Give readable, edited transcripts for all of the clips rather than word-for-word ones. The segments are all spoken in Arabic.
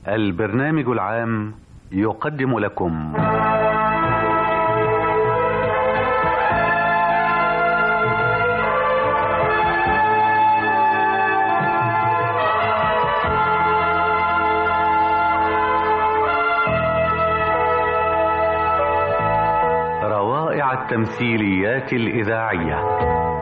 البرنامج العام يقدم لكم روائع التمثيليات الإذاعية.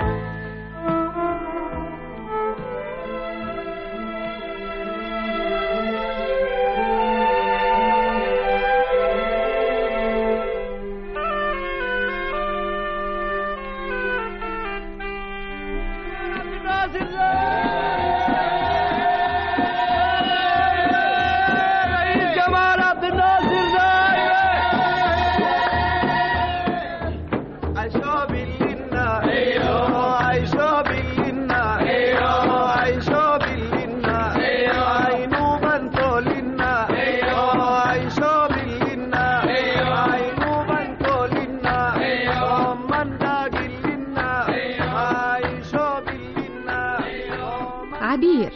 عبير،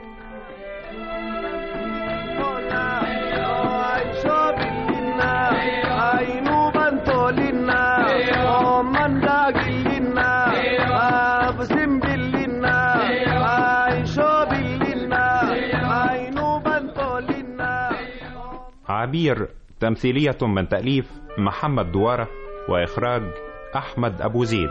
عبير تمثيلية من تأليف محمد دوارة وإخراج أحمد أبو زيد.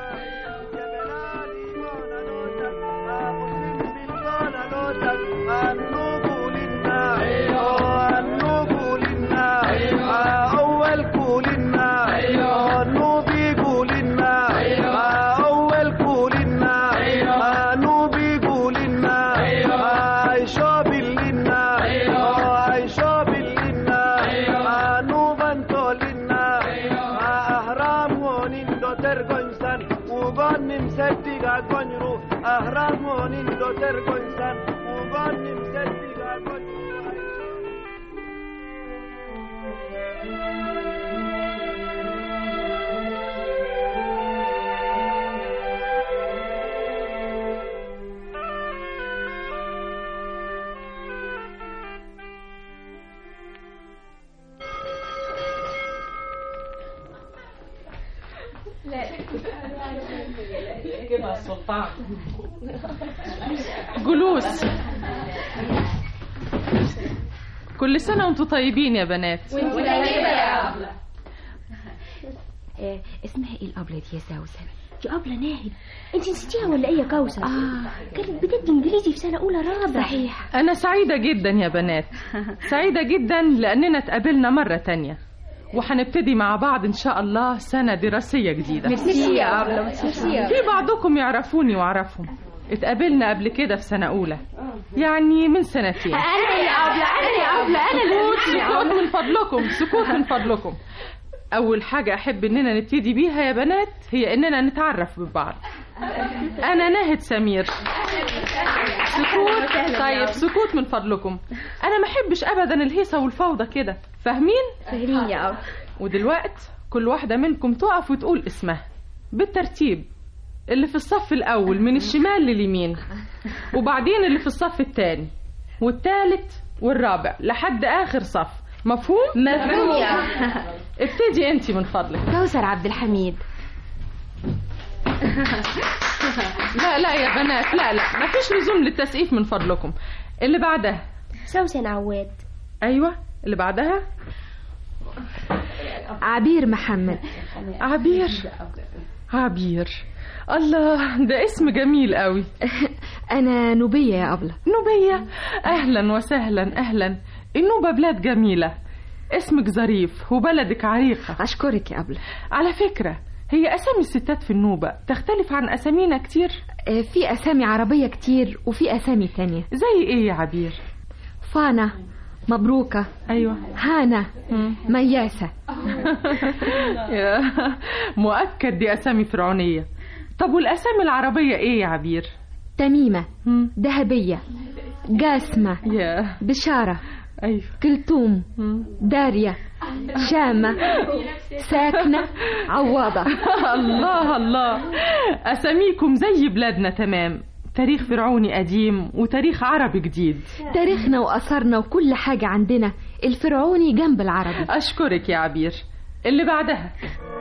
جلوس. كل سنة وانتم طيبين يا بنات. وانتم طيبة يا أبلة. اسمها ايه الأبلة دي يا سوسن؟ دي أبلة ناهد. انت نسيتيها ولا ايه يا كوثر؟ كانت بتدي انجليزي في سنة أولى رابع. صحيح. أنا سعيدة جدا يا بنات، سعيدة جدا لأننا اتقابلنا مرة تانية وهنبتدي مع بعض إن شاء الله سنة دراسية جديدة. ميرسي يا أبلة. ميرسي. في بعضكم يعرفوني وأعرفهم، اتقابلنا قبل كده في سنة أولى، يعني من سنتين. أنا يا أبلة، أنا يا أبلة، أنا سكوت من فضلكم، سكوت من فضلكم. أول حاجة أحب إننا نبتدي بيها يا بنات هي إننا نتعرف ببعض. أنا ناهد سمير. سكوت. طيب سكوت من فضلكم. أنا ما أحبش أبدا الهيصة والفوضى كده، فاهمين؟ فاهمين يا أبلة. ودلوقت كل واحدة منكم تقف وتقول اسمها بالترتيب، اللي في الصف الأول من الشمال لليمين، وبعدين اللي في الصف الثاني والثالث والرابع لحد آخر صف. مفهوم؟ مفهوم يا ابتدي انتي من فضلك. كوثر عبد الحميد. لا يا بنات، لا مفيش لزوم للتسقيف من فضلكم. اللي بعدها سوسن عواد. ايوه اللي بعدها عبير محمد. عبير. الله، ده اسم جميل قوي. أنا نوبية يا أبلة. نوبية؟ أهلا وسهلا. أهلا. النوبة بلاد جميلة، اسمك ظريف وبلدك عريقة. أشكرك يا أبلة. على فكرة، هي أسامي الستات في النوبة تختلف عن أسامينا كتير؟ في أسامي عربية كتير وفي أسامي تانية. زي إيه يا عبير؟ فانا، مبروكة. أيوة. هانا، مياسة. مؤكد دي أسامي فرعونية. طب والأسامي العربية إيه يا عبير؟ تميمة، ذهبية، جاسمة، بشارة، أيوة، كلثوم، داريا، شامة، ساكنة، عواضة. الله الله، أساميكم زي بلادنا تمام. تاريخ فرعوني قديم وتاريخ عربي جديد. تاريخنا وأثرنا وكل حاجة عندنا الفرعوني جنب العربي. أشكرك يا عبير. اللي بعدها.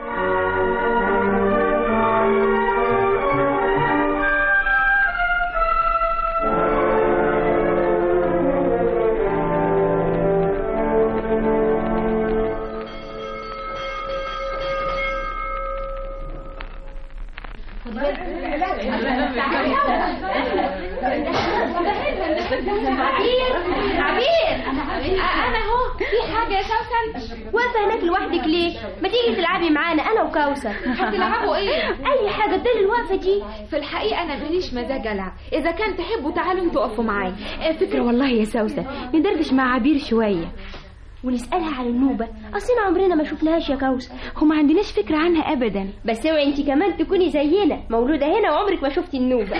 عبير انا اهو. في حاجه يا سوسن؟ واقفه هناك لوحدك ليه؟ ما تيجي تلعبي معانا انا وكوثر. هتلعبوا ايه؟ اي حاجه طول الوقفه دي. في الحقيقة أنا ماليش مزاج ألعب. إذا كان تحبوا تعالوا انتوا اقفوا معايا. فكره والله يا سوسن، ندردش مع عبير شويه ونسألها عن النوبة. أصلنا عمرنا ما شفناهاش يا كوثر، وما عندناش فكرة عنها أبدا. بس اوعي انت كمان تكوني زينا مولودة هنا وعمرك ما شفتي النوبة.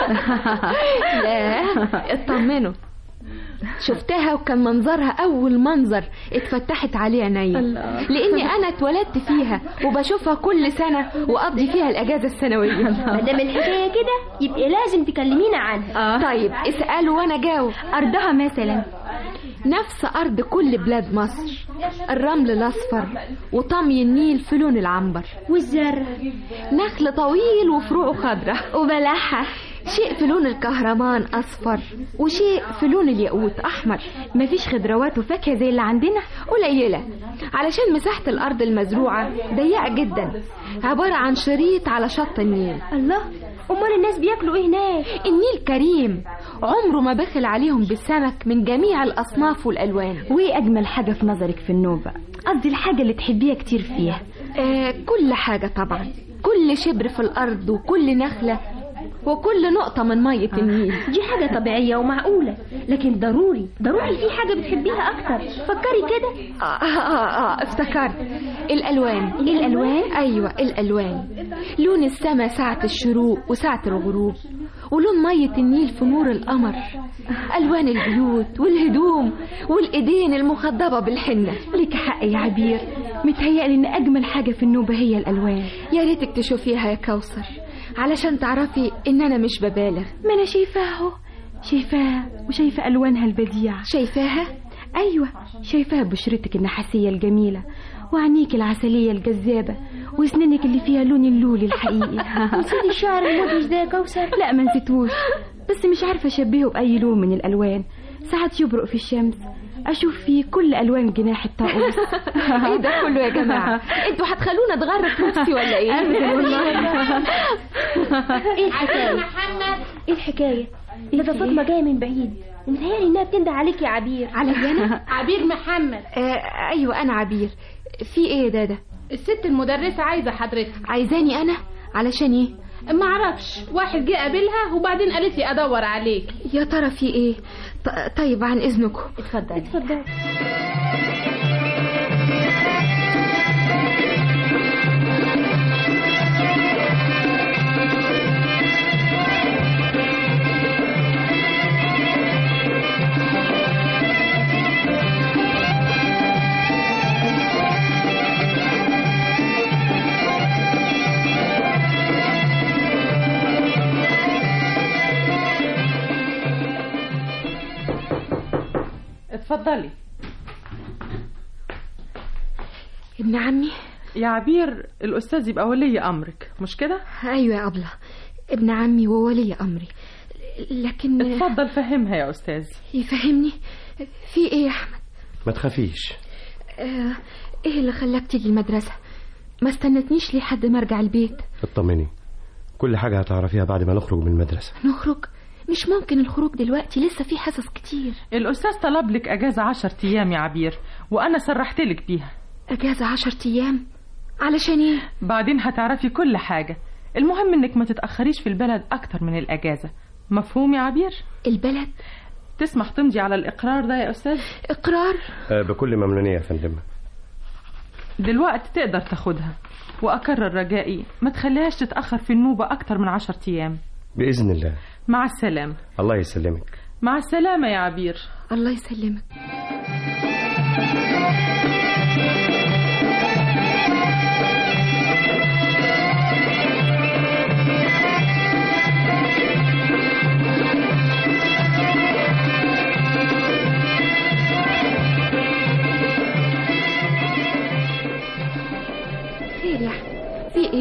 لا اطمنوا، شفتها وكان منظرها أول منظر اتفتحت عليه عينيا، لأني أنا اتولدت فيها وبشوفها كل سنة وأقضي فيها الأجازة السنوية. ما دام الحكاية كده يبقى لازم تكلمينا عنها. طيب اسألوا وأنا جاوب. أرضها مثلا نفس أرض كل بلاد مصر، الرمل الأصفر وطمي النيل في لون العنبر، والزرع نخل طويل وفروعه خضرة، وبلحة شيء في لون الكهرمان أصفر وشيء في لون الياقوت أحمر. مفيش خضروات وفاكهة زي اللي عندنا؟ قليلة علشان مساحة الأرض المزروعة ضيقة جدا، عبارة عن شريط على شط النيل. الله، أمال الناس بياكلوا إيه هناك؟ النيل كريم، عمره ما بخل عليهم بالسمك من جميع الأصناف والألوان. وإيه أجمل حاجة في نظرك في النوبة؟ قصدي الحاجة اللي تحبيها كتير فيها. كل حاجة طبعا، كل شبر في الأرض وكل نخلة وكل نقطة من مية النيل. دي حاجة طبيعية ومعقولة، لكن ضروري في حاجة بتحبيها أكتر. فكري كده. افتكرت. الألوان. الألوان؟ أيوة الألوان، لون السماء ساعة الشروق وساعة الغروب، ولون مية النيل في نور القمر، ألوان البيوت والهدوم والإيدين المخضبة بالحنة. لك حق يا عبير، متهيألي إن أجمل حاجة في النوبة هي الألوان. يا ريتك تشوفيها يا كوثر علشان تعرفي إن أنا مش ببالغ. ما أنا شايفاها، شايفاها وشايفة ألوانها البديعة. شايفاها؟ أيوة شايفاها بشرتك النحاسية الجميلة وعينيك العسلية الجذابة واسنانك اللي فيها لون اللولي الحقيقي. نسيتي الشعر المدهش ده يا كوثر؟ لا ما نسيتوش، بس مش عارفة أشبهه بأي لون من الألوان. ساعات يبرق في الشمس أشوف فيه كل ألوان جناح الطاووس. إيه ده كله يا جماعة؟ انتوا هتخلونا نتغرف نفسي ولا إيه؟ أبدا والله. إيه الحكاية؟ إيه الحكاية؟ ده فاطمة جاية من بعيد ومتهيألي إنها بتنده عليك يا عبير. عليا أنا؟ عبير محمد. أيوة أنا عبير. في إيه يا دادا؟ الست المدرسة عايزة حضرتك. عايزاني أنا؟ علشان إيه؟ ما اعرفش، واحد جه قابلها وبعدين قالت لي ادور عليك. يا ترى في ايه؟ طيب عن اذنكم. اتفضل. اتفضلي. ابن عمي يا عبير، الأستاذ يبقى ولي أمرك مش كده؟ أيوة يا أبلة، ابن عمي وولي أمري، لكن اتفضل فهمها يا أستاذ. يفهمني؟ في إيه يا أحمد؟ ما تخافيش. إيه اللي خلاك تيجي المدرسة؟ ما استنتنيش ليه حد ما أرجع البيت؟ اطمني، كل حاجة هتعرفيها بعد ما نخرج من المدرسة. نخرج؟ مش ممكن الخروج دلوقتي، لسه في حصص كتير. الأستاذ طلب لك أجازة 10 أيام يا عبير، وأنا سرحت لك بيها. أجازة 10 أيام؟ علشان إيه؟ بعدين هتعرفي كل حاجة. المهم إنك ما تتأخريش في البلد أكتر من الأجازة. مفهوم يا عبير؟ البلد؟ تسمح تمضي على الإقرار ده يا أستاذ؟ إقرار؟ بكل ممنونية يا فندم. دلوقتي تقدر تاخدها، وأكرر رجائي ما تخليهاش تتأخر في النوبة أكتر من 10 أيام. بإذن الله. مع السلامة. الله يسلمك. مع السلامة يا عبير. الله يسلمك.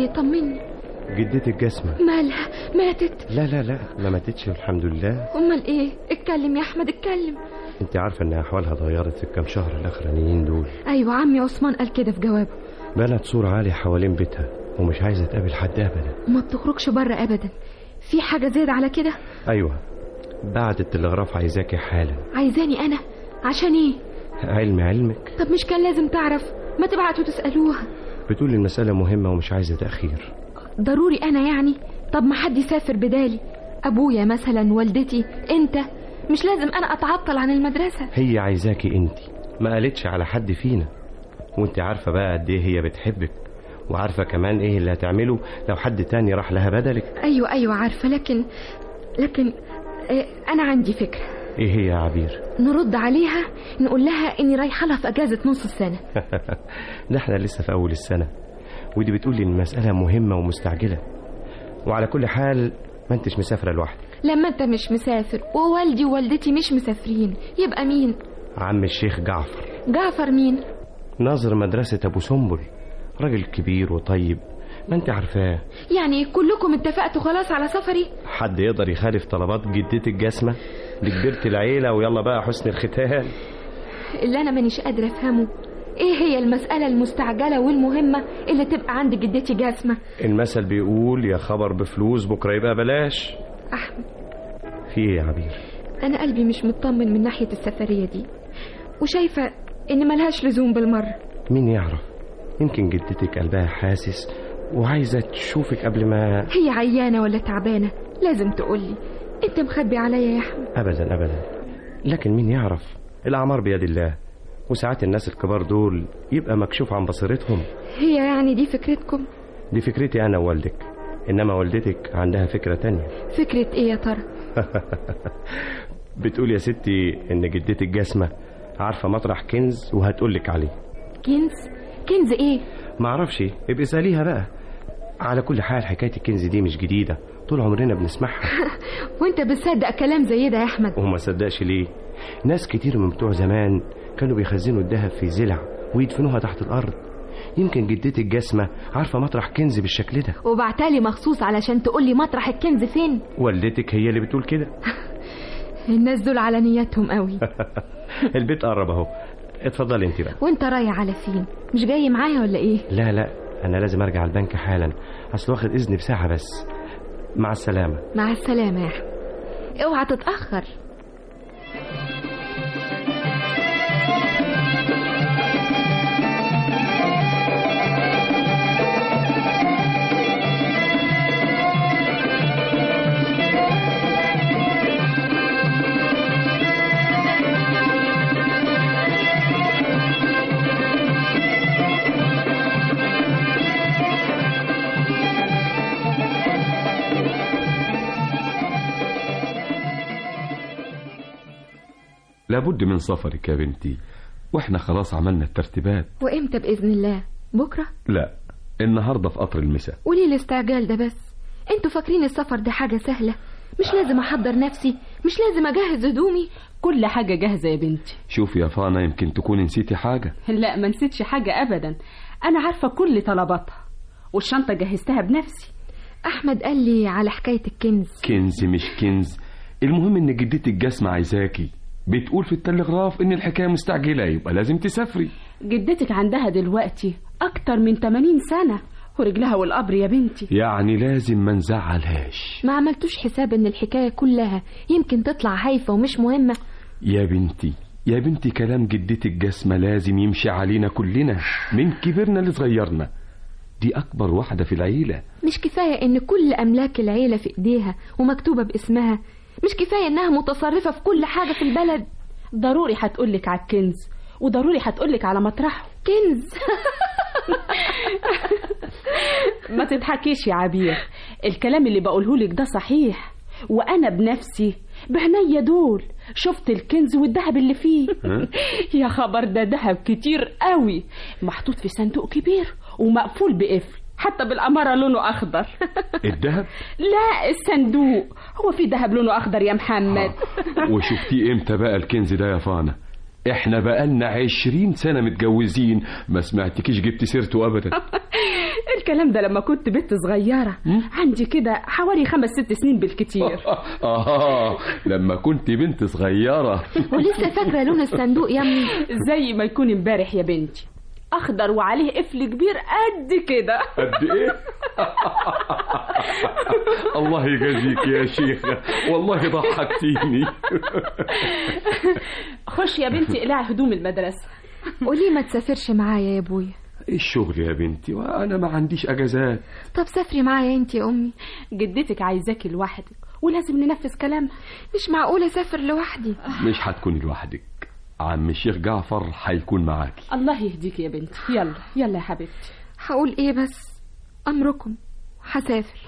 طمني. جدتك جسمة مالها؟ ماتت؟ لا لا لا، ما ماتتش الحمد لله. امال ايه؟ اتكلم يا احمد اتكلم. انت عارفة ان احوالها اتغيرت في الكام شهر الاخرانيين دول. ايوه عمي عثمان قال كده في جوابه. بنت سور عالي حوالين بيتها ومش عايزة تقابل حد ابدا. وما بتخرجش بره ابدا. في حاجة زيادة على كده؟ ايوه، بعت التلغراف عايزاكي حالا. عايزاني انا؟ عشان ايه؟ علمك. طب مش كان لازم تعرف؟ ما تبعتوا تسألوها. بتقول المسألة مهمة ومش عايزة تأخير. ضروري انا يعني؟ طب ما حد يسافر بدالي، ابويا مثلا، والدتي، انت. مش لازم انا اتعطل عن المدرسة. هي عايزاكي انت، ما قالتش على حد فينا. وانت عارفة بقى قد ايه هي بتحبك، وعارفة كمان ايه اللي هتعمله لو حد تاني راح لها بدلك. ايوه عارفة، لكن انا عندي فكرة. ايه هي يا عبير؟ نرد عليها نقول لها اني رايحة لها في اجازة نص السنة. ده احنا لسه في اول السنة، ودي بتقولي ان المسألة مهمة ومستعجلة. وعلى كل حال ما انتش مسافرة لوحدك. لما انت مش مسافر ووالدي ووالدتي مش مسافرين، يبقى مين؟ عم الشيخ جعفر. جعفر مين؟ ناظر مدرسة ابو سنبل، راجل كبير وطيب، ما انت عارفاه. يعني كلكم اتفقتوا خلاص على سفري؟ حد يقدر يخالف طلبات جدتك جسمة؟ دي كبرت العيلة ويلا بقى حسن الختام. اللي انا مانيش قادرة افهمه، ايه هي المسألة المستعجلة والمهمة اللي تبقى عند جدتي جاسمة؟ المثل بيقول يا خبر بفلوس بكرة يبقى بلاش. احمد، في ايه يا عبير؟ انا قلبي مش مطمن من ناحية السفرية دي، وشايفة ان ملهاش لزوم بالمرة. مين يعرف، يمكن جدتك قلبها حاسس وعايزة تشوفك قبل ما. هي عيانة ولا تعبانة؟ لازم تقولي. انت مخبي عليا يا احمد. ابدا، لكن مين يعرف، الاعمار بيد الله، وساعات الناس الكبار دول يبقى مكشوف عن بصيرتهم. هي يعني دي فكرتكم؟ دي فكرتي انا ووالدك، انما والدتك عندها فكرة تانية. فكرة ايه يا ترى؟ بتقول يا ستي ان جدتك جاسمة عارفة مطرح كنز وهتقولك عليه. كنز ايه؟ معرفش، ابقي اسأليها بقى. على كل حال حكاية الكنز دي مش جديدة، طول عمرنا بنسمعها. وانت بتصدق كلام زي ده يا احمد؟ وما صدقش ليه؟ ناس كتير من بتوع زمان كانوا بيخزنوا الذهب في زلع ويدفنوها تحت الارض. يمكن جدتك جاسمة عارفة مطرح كنز بالشكل ده وبعتالي مخصوص علشان تقولي مطرح الكنز فين. والدتك هي اللي بتقول كده. الناس دول على نياتهم قوي. البيت قرب اهو، اتفضلي انت بقى. وانت رايح على فين؟ مش جاي معايا ولا ايه؟ لا انا لازم ارجع البنك حالا، اصل واخد اذن بساعة بس. مع السلامة. مع السلامة يا احمد، اوعى تتأخر. لابد من سفرك يا بنتي، واحنا خلاص عملنا الترتيبات. وامتى بإذن الله؟ بكرة؟ لا، النهاردة في قطر المساء. وليه الاستعجال ده بس؟ انتوا فاكرين السفر ده حاجة سهلة؟ مش لازم احضر نفسي؟ مش لازم اجهز هدومي؟ كل حاجة جاهزة يا بنتي. شوفي يا فانا، يمكن تكوني نسيتي حاجة. لا، ما نسيتش حاجة ابدا، انا عارفة كل طلباتها والشنطة جهزتها بنفسي. احمد قال لي على حكاية الكنز. كنز مش كنز، المهم ان جدتك جاسمة عايزاكي، بتقول في التلغراف ان الحكاية مستعجلة، يبقى لازم تسافري. جدتك عندها دلوقتي اكتر من 80 سنة ورجلها والقبر يا بنتي، يعني لازم ما نزعلهاش. ما عملتوش حساب ان الحكاية كلها يمكن تطلع هايفة ومش مهمة؟ يا بنتي كلام جدتك جاسمة لازم يمشي علينا كلنا، من كبرنا لصغيرنا، دي اكبر واحدة في العيلة. مش كفاية ان كل املاك العيلة في ايديها ومكتوبة باسمها؟ مش كفاية انها متصرفة في كل حاجة في البلد؟ ضروري هتقولك على الكنز، وضروري هتقولك على مطرحه. كنز؟ ما تضحكيش يا عبير، الكلام اللي بقولهولك ده صحيح، وانا بنفسي بعناية دول شفت الكنز والذهب اللي فيه. يا خبر، ده ذهب كتير قوي، محطوط في صندوق كبير ومقفول بقفل، حتى بالأمارة لونه أخضر. الذهب؟ لا، الصندوق، هو في ذهب لونه أخضر يا محمد. وشفتيه امتى بقى الكنز ده يا فانا؟ احنا بقالنا 20 سنة متجوزين، ما سمعتكيش جبت سيرته أبدا. الكلام ده لما كنت بنت صغيرة، عندي كده حوالي 5-6 سنين بالكتير. لما كنت بنت صغيرة. ولسه فاكرة لون الصندوق يا امي؟ زي ما يكون امبارح يا بنتي، اخضر وعليه قفل كبير قد كده. قد ايه؟ الله يجازيك يا شيخة، والله ضحكتيني. خش يا بنتي اقلعي هدوم المدرسة. وليه ما تسافرش معايا يا ابويا؟ الشغل يا بنتي وانا ما عنديش اجازات. طب سافري معايا انت يا امي. جدتك عايزاكي لوحدك ولازم ننفذ كلامها. مش معقول اسافر لوحدي. مش هتكوني لوحدك، عم الشيخ جعفر هيكون معاكي. الله يهديك يا بنتي. يلا يلا يا حبيبتي. هقول ايه بس؟ امركم، هسافر.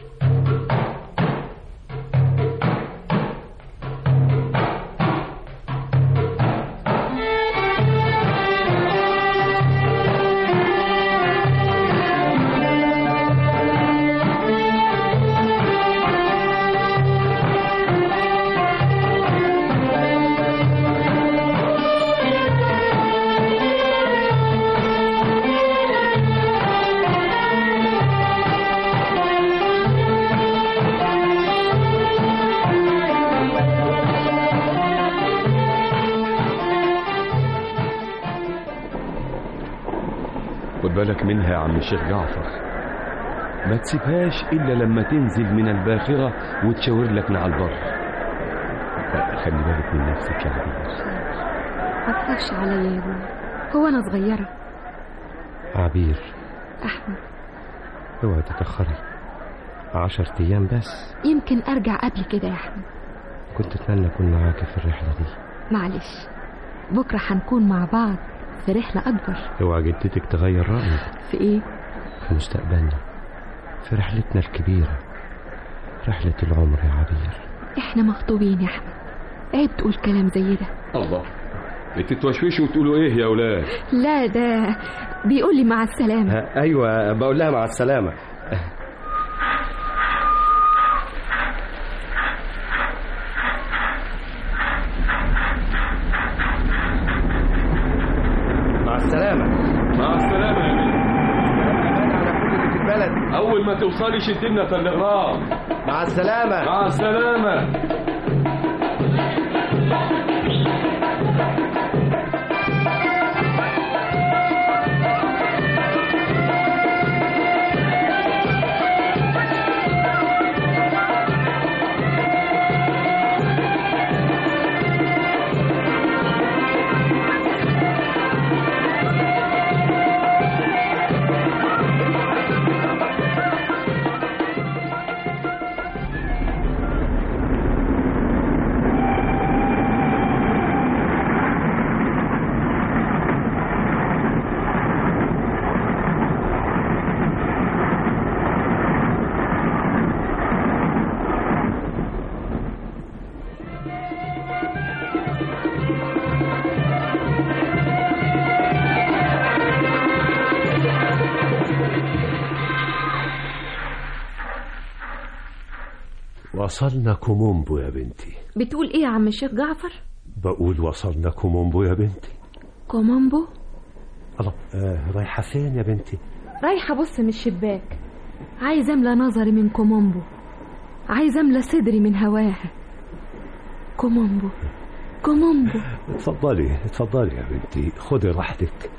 خد بالك منها يا عم الشيخ جعفر، ما تسيبهاش إلا لما تنزل من الباخرة وتشاور لك على البر. خلي بالك من نفسك يا عبير. ما تخافش عليا يا ابويا، هو أنا صغيرة. عبير. أحمد. اوعي تتأخري، 10 أيام بس. يمكن أرجع قبل كده يا أحمد. كنت أتمنى أكون معاك في الرحلة دي. معلش، بكرة هنكون مع بعض في رحلة أكبر. اوعى جدتك تغير رأيك. في إيه؟ في مستقبلنا، في رحلتنا الكبيرة، رحلة العمر يا عبير. إحنا مخطوبين يا أحمد، عيب تقول كلام زي ده. الله، انت توشوشوا وتقولوا إيه يا أولاد؟ لا ده بيقول لي مع السلامة. أيوة بقول لها مع السلامة. مع السلامة. مع السلامة يا بيه. على كل اللي في البلد. أول ما توصلي شد لنا تلغراف. مع السلامة. مع السلامة. وصلنا كومومبو يا بنتي. بتقول ايه يا عم الشيخ جعفر؟ بقول وصلنا كومومبو يا بنتي. كومومبو؟ الله، رايحة فين يا بنتي؟ رايحة بص من الشباك، عايز املى نظري من كومومبو، عايز املى صدري من هواها. كومومبو كومومبو. اتفضلي اتفضلي يا بنتي، خدي راحتك.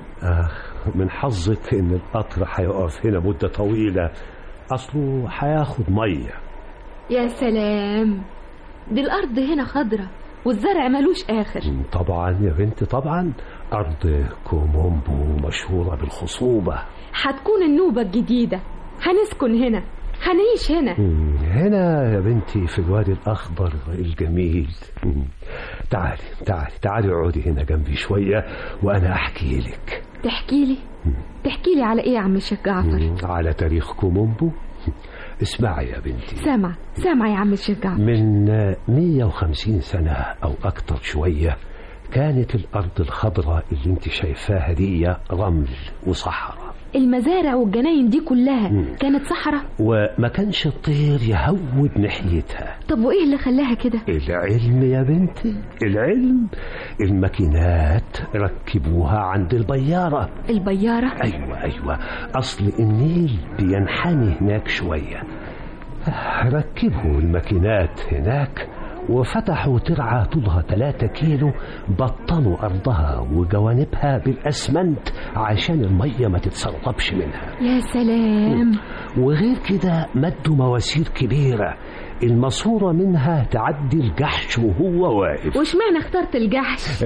من حظك ان القطر هيقف هنا مدة طويلة، اصله هياخد مية. يا سلام، دي الارض هنا خضرة والزرع ملوش اخر. طبعا يا بنتي طبعا، ارض كومومبو مشهورة بالخصوبة. هتكون النوبة الجديدة، هنسكن هنا، هنعيش هنا. هنا يا بنتي في الوادي الأخضر الجميل. تعالي تعالي تعالي اقعدي هنا جنبي شوية وأنا أحكي لك. تحكي لي؟ تحكي لي على إيه يا عم الشيخ جعفر؟ على تاريخ كومومبو. اسمعي يا بنتي. سامع يا عم الشيخ جعفر. من 150 سنة أو أكتر شوية كانت الأرض الخضراء اللي انت شايفاها دي رمل وصحراء. المزارع والجناين دي كلها كانت صحراء، وما كانش الطير يهود ناحيتها. طب وايه اللي خلاها كده؟ العلم يا بنتي، العلم. الماكينات ركبوها عند البيارة. البيارة؟ ايوه، اصل النيل بينحني هناك شوية، ركبوا الماكينات هناك وفتحوا ترعة طولها 3 كيلو، بطنوا أرضها وجوانبها بالأسمنت عشان المية ما تتسربش منها. يا سلام. وغير كده مدوا مواسير كبيرة الماسورة منها تعدي الجحش وهو واقف. واشمعنى اخترت الجحش؟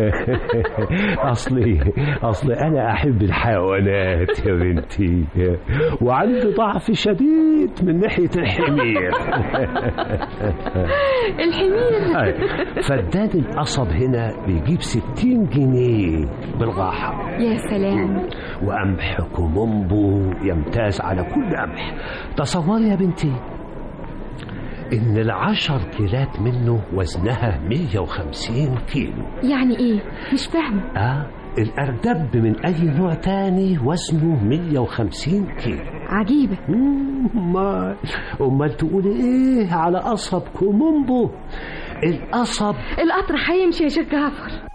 أصلي أنا أحب الحيوانات يا بنتي، وعندي ضعف شديد من ناحية الحمير. الحمير؟ فدان القصب هنا بيجيب 60 جنيه بالراحة. يا سلام. وقمح كومومبو يمتاز على كل قمح. تصوري يا بنتي إن 10 كيلات منه وزنها 150 كيلو. يعني إيه؟ مش فاهم. الأردب من أي نوع تاني وزنه 150 كيلو. عجيبة. أمال تقولي إيه على قصب كومومبو؟ القطر هيمشي يا شيخ جعفر.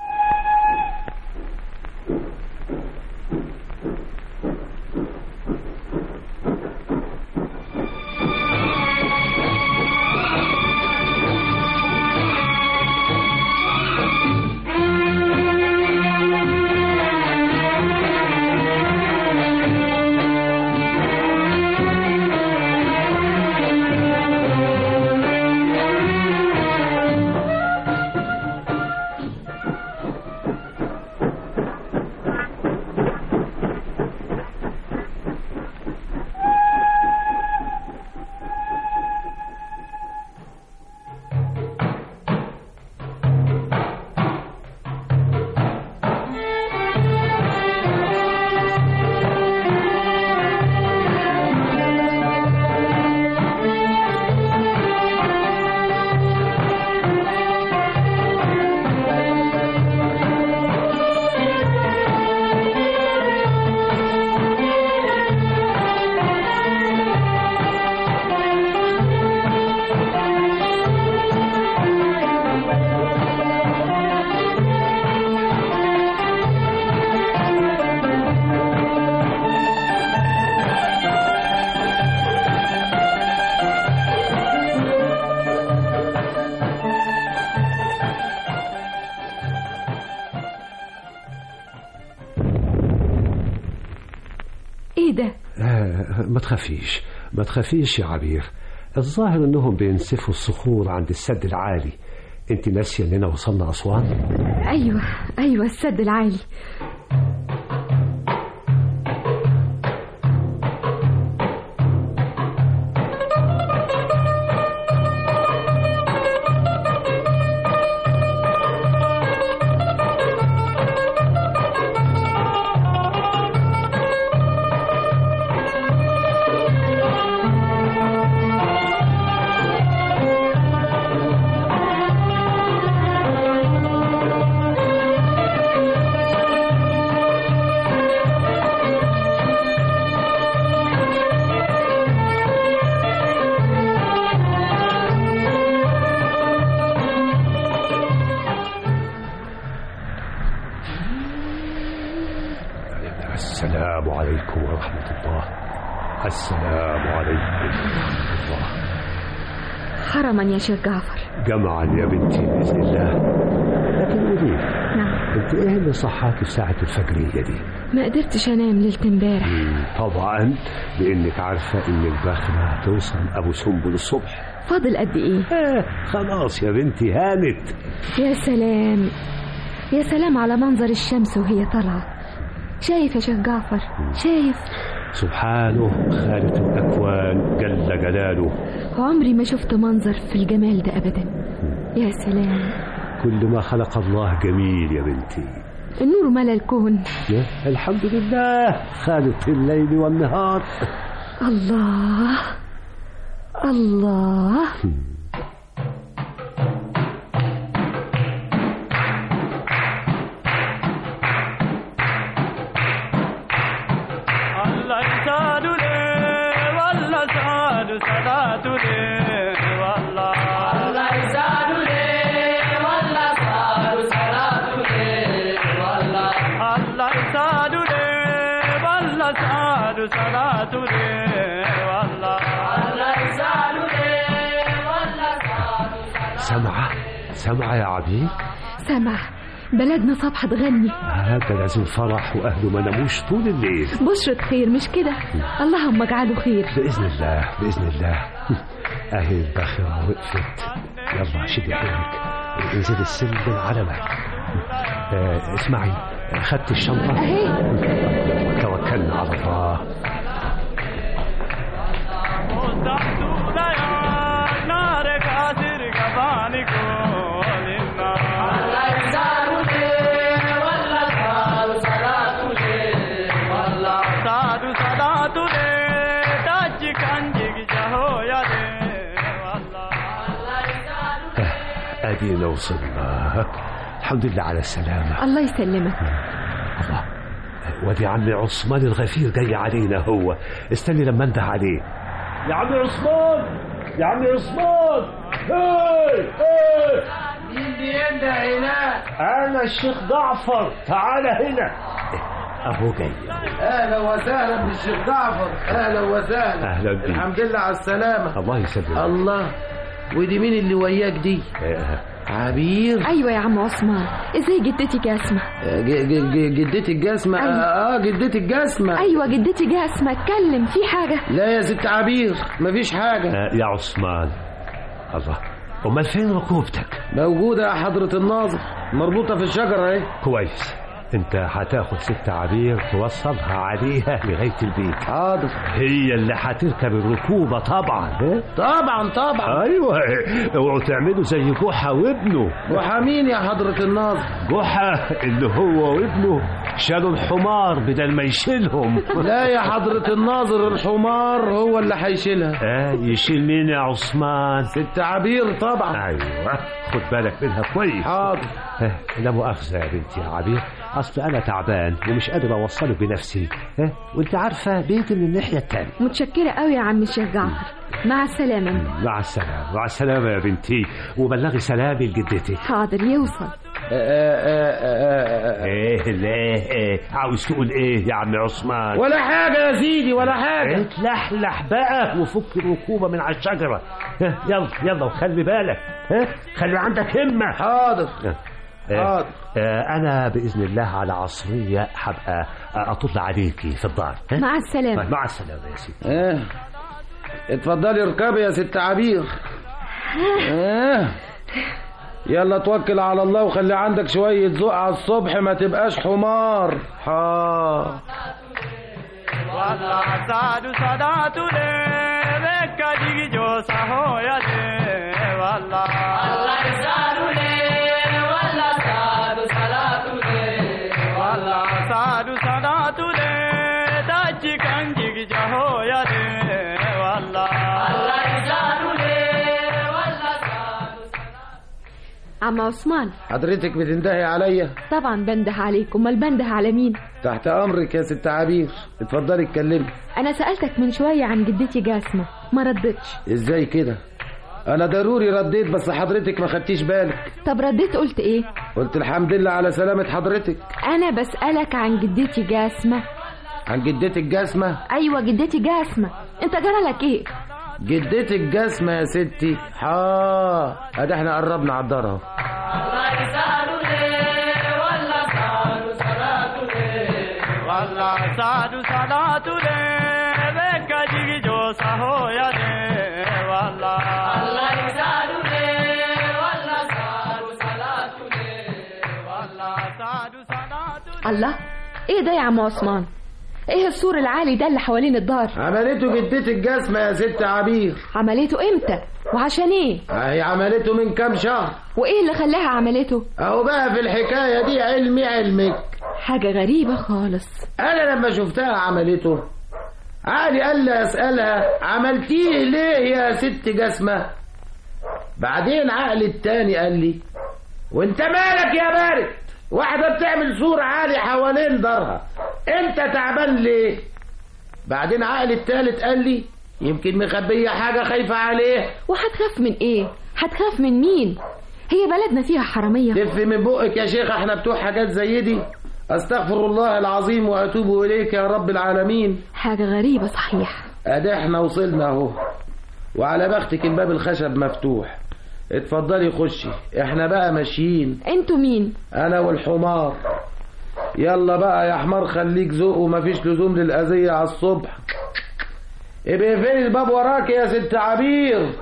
ما تخافيش يا عبير. الظاهر انهم بينسفوا الصخور عند السد العالي. انت ناسيه اننا وصلنا اسوان؟ ايوه السد العالي. السلام عليكم ورحمة الله. السلام عليكم ورحمة الله. حرما يا شيخ جعفر. جمعا يا بنتي بإذن الله. لكن قولي، نعم، انت ايه اللي صحاكي ساعة الفجرية دي؟ ما قدرتش انام ليلة امبارح. طبعا لانك عارفة ان البخرة هتوصل ابو سنبل الصبح. فاضل قد ايه؟ خلاص يا بنتي هانت. يا سلام، يا سلام على منظر الشمس وهي طالعة. شايف يا شيخ جعفر؟ شايف؟ سبحانه خالق الأكوان جل جلاله. عمري ما شفت منظر في الجمال ده أبدا. يا سلام. كل ما خلق الله جميل يا بنتي. النور ملا الكون. الحمد لله خالق الليل والنهار. الله الله. الله سعد صلاة والله الله سعد سمعة يا عبيد؟ سمع. بلدنا صبح تغني. هذا لازم فرح وأهله ما ناموش طول الليل. بشرة خير مش كده؟ اللهم اجعله خير. بإذن الله بإذن الله. أهي الباخرة وقفت. يلا شدي حيلك انزل السلم على مهلك. اسمعي، خدت الشنطة؟ أهي. توكلنا على الله. ادينا وصلنا، الحمد لله على السلامة. الله يسلمك. الله، ودي عمي عثمان الغفير جاي علينا. هو استني لما انده عليه. يا عمي عثمان، يا عمي عثمان. مين بينده هنا؟ انا الشيخ جعفر، تعال هنا. اهو جاي. اهلا وسهلا بالشيخ جعفر. اهلا وسهلا. اهلا بيك. الحمد لله على السلامة. الله يسلمك. الله، ودي مين اللي وياك دي؟ عبير. ايوه يا عم عثمان، ازاي جدتي جاسمة؟ جدتي جاسمة؟ أيوة. جدتي جاسمة. ايوه جدتي جاسمة. اتكلم، في حاجة؟ لا يا ست عبير مفيش حاجة. يا عثمان، الله، امال فين ركوبتك؟ موجودة يا حضرة الناظر، مربوطة في الشجرة اهي. كويس، انت هتاخد ست عبير توصلها عليها لغاية البيت. حاضر. هي اللي هتركب الركوبة طبعا. طبعا. ايوه، اوعوا تعملوا زي جحا وابنه. جحا مين يا حضرة الناظر؟ جحا اللي هو وابنه شالوا الحمار بدل ما يشيلهم. لا يا حضرة الناظر، الحمار هو اللي هيشيلها. يشيل مين يا عثمان؟ ست عبير طبعا. ايوه، خد بالك منها كويس. حاضر. لا مؤاخذة يا بنتي يا عبير، اصل انا تعبان ومش قادر اوصله بنفسي. وانت عارفة بيتي من الناحية التانية. متشكرة قوي يا عم الشيخ جعفر. مع السلامة. مع السلامة. مع السلامة يا بنتي، وبلغي سلامي لجدتك. حاضر يوصل. لا عاوز تقول ايه يا عم عثمان؟ ولا حاجة يا سيدي ولا حاجة. اتلحلح بقى وفك الركوبة من على الشجرة. يلا يلا وخلي بالك. خلي عندك همة. حاضر. حاضر. انا باذن الله على عصرية هبقى اطل عليكي في الدار. مع السلامة. مع السلامة يا سيدي. اتفضلي اركبي يا ست عبير. يلا توكل على الله وخلي عندك شوية ذوق على الصبح، ما تبقاش حمار. والله سعد صلاة لك دي جو صحويا والله الله سعد والله سعد صلاة والله سعد صلاة تاجي كان دي جهويا والله الله سعد عم عثمان. حضرتك بتندهي عليا؟ طبعا بنده عليك، امال بنده على مين؟ تحت امرك يا ست عبير، اتفضلي اتكلمي. انا سألتك من شوية عن جدتي جاسمة، ما ردتش. ازاي كده؟ انا ضروري رديت بس حضرتك ما خدتيش بالك. طب رديت قلت ايه؟ قلت الحمد لله على سلامة حضرتك. انا بسألك عن جدتي جاسمة. عن جدتك جاسمة؟ ايوه جدتي جاسمة. انت جرالك ايه؟ جدتك جاسمة يا ستي. ادي احنا قربنا على الدار اهو. الله يسعدوا ليه والله سعدوا صلاتوا ليه والله سعدوا صلاتوا ليه بك دي جو صحويا ليه والله الله يسعدوا ليه والله سعدوا صلاتوا ليه والله سعدوا صلاتوا. الله، ايه ده يا عم عثمان؟ ايه السور العالي ده اللي حوالين الدار؟ عملته جدتك جاسمة يا ست عبير. عملته امتى وعشان ايه؟ هي عملته من كام شهر. وايه اللي خلاها عملته؟ اهو بقى في الحكاية دي علمي علمك. حاجة غريبة خالص. انا لما شفتها عملته عادي قال لي اسألها عملتيه ليه يا ست جاسمة. بعدين عقل التاني قال لي وانت مالك يا بارد، واحدة بتعمل سور عالي حوالين دارها، انت تعبان ليه؟ بعدين عقل التالت قال لي يمكن مخبية حاجة خايفة عليه. وهتخاف من ايه؟ هتخاف من مين؟ هي بلدنا فيها حرامية. تف من بقك يا شيخ، احنا بتوع حاجات زي دي. استغفر الله العظيم واتوب اليك يا رب العالمين. حاجة غريبة صحيح. ادي احنا وصلنا اهو، وعلى بختك الباب الخشب مفتوح. اتفضلي خشي، احنا بقى ماشيين. انتوا مين؟ انا والحمار. يلا بقى يا حمار خليك ذوق ومفيش لزوم للأذية على الصبح. ابقي فين الباب وراك يا ست عبير.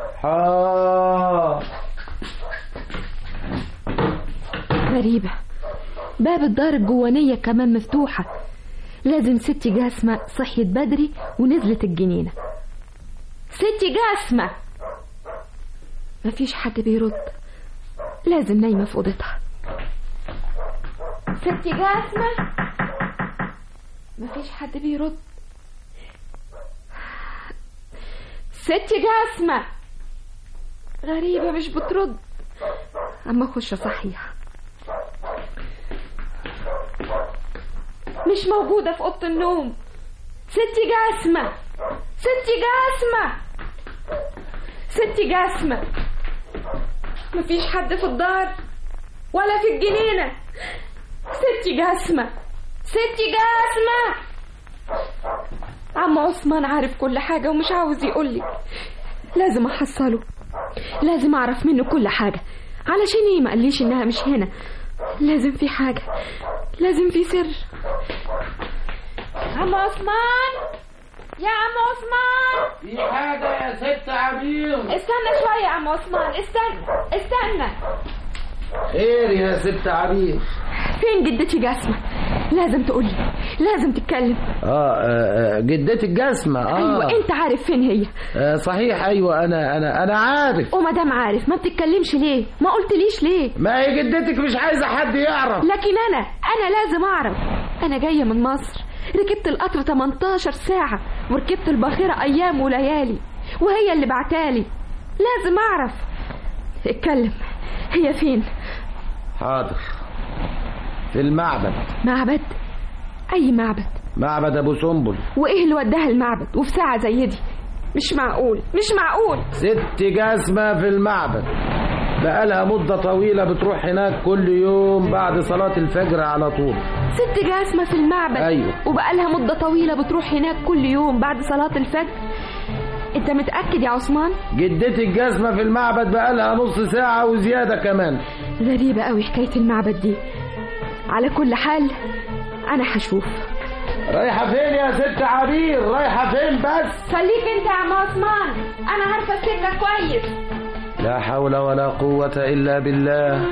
غريبة، باب الدار الجوانية كمان مفتوحة. لازم ستي جاسمة صحيت بدري ونزلت الجنينة. ستي جاسمة، مفيش حد بيرد، لازم نايمة في أوضتها. ستي جاسمة، مفيش حد بيرد. ستي جاسمة، غريبة مش بترد. أما أخش صحيح، مش موجودة في أوضة النوم. ستي جاسمة، ستي جاسمة، ستي جاسمة، مفيش حد في الدار ولا في الجنينة. ستي جاسمة، ستي جاسمة. عم عثمان عارف كل حاجة ومش عاوز يقولك. لازم أحصله، لازم أعرف منه كل حاجة. علشان ايه ما قاليش إنها مش هنا؟ لازم في حاجة، لازم في سر. عم عثمان، يا عم عثمان، في حاجة يا ست عبير؟ استنى شوية يا عم عثمان، استنى. خير يا ست عبير؟ فين جدتي جاسمة؟ لازم تقولي، لازم تتكلم. جدتك جاسمة. ايوه، انت عارف فين هي؟ صحيح، ايوه، انا عارف. ومادام عارف ما بتتكلمش ليه؟ ما قلتليش ليه؟ ما هي جدتك مش عايزة حد يعرف. لكن انا لازم اعرف. انا جاية من مصر، ركبت القطر 18 ساعة وركبت الباخرة ايام وليالي، وهي اللي بعتالي. لازم اعرف. اتكلم، هي فين؟ حاضر، في المعبد. معبد؟ اي معبد؟ معبد ابو سنبل. وايه اللي وداها المعبد وفي ساعة زي دي؟ مش معقول. ست جاسمة في المعبد بقالها مدة طويلة بتروح هناك كل يوم بعد صلاة الفجر على طول. ست جاسمة في المعبد؟ ايوه. وبقالها مدة طويلة بتروح هناك كل يوم بعد صلاة الفجر؟ انت متأكد يا عثمان؟ جدتك جاسمة في المعبد بقالها نص ساعة وزيادة كمان. غريبة قوي حكاية المعبد دي. على كل حال انا هشوف. رايحة فين يا ست عبير؟ رايحة فين بس؟ خليك انت يا عم عثمان، انا عارفة السكة كويس. لا حول ولا قوة الا بالله.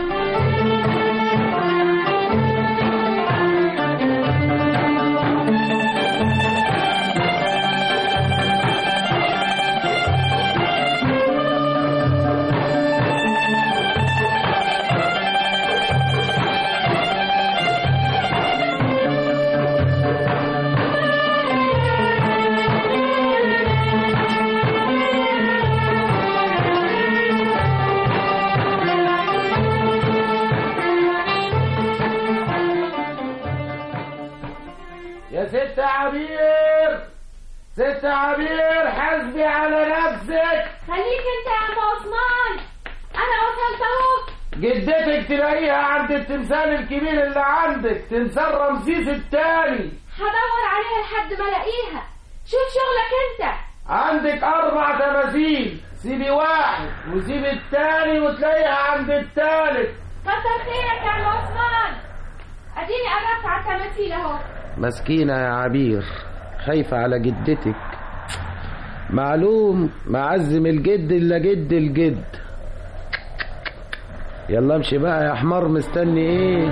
ست عبير، ست عبير، حاسبي على نفسك. خليك انت يا عم عثمان، انا وصلت اهو. جدتك تلاقيها عند التمثال الكبير اللي عندك، تمثال رمسيس الثاني. هدور عليها لحد ما الاقيها. شوف شغلك انت. عندك 4 تماثيل، سيبي واحد وسيبي الثاني وتلاقيها عند الثالث. كتر خيرك يا عم عثمان، اديني قربت على التماثيل اهو. مسكينة يا عبير، خايفة على جدتك. معلوم معزم الجد إلا جد الجد. يلا امشي بقى يا حمار، مستني ايه؟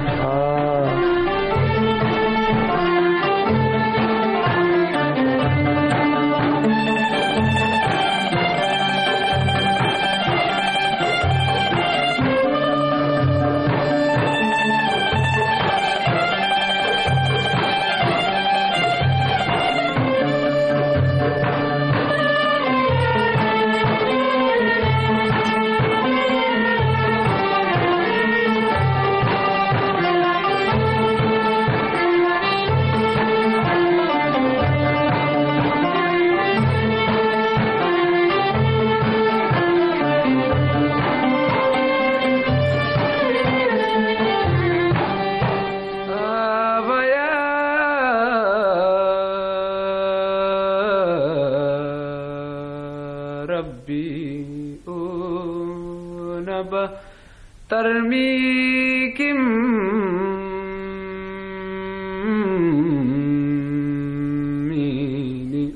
نبا ترميكم ميني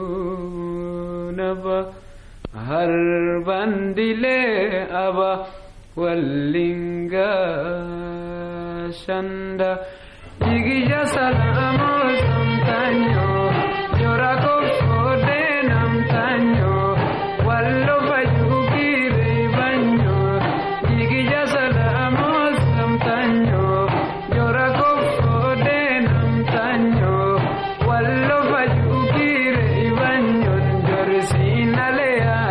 نبا هر بندلي أبا واللينغا شندا يجي سلامو سمتانيو يوراكو فودي نمتانيو والو فجوكي ريبانيو يجي سلامو سمتانيو يوراكو فودي نمتانيو والو فجوكي ريبانيو جورسين عليها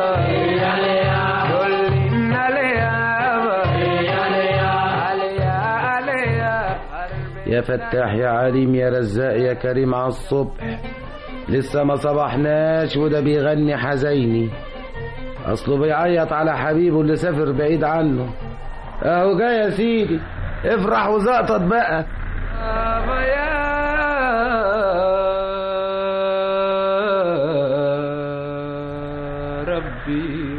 يا فتاح يا عليم يا رزاق يا كريم على الصبح لسه ما صبحناش وده بيغني حزيني اصله بيعيط على حبيبه اللي سافر بعيد عنه. اهو جاي يا سيدي افرح وزقطط بقى. يا ربي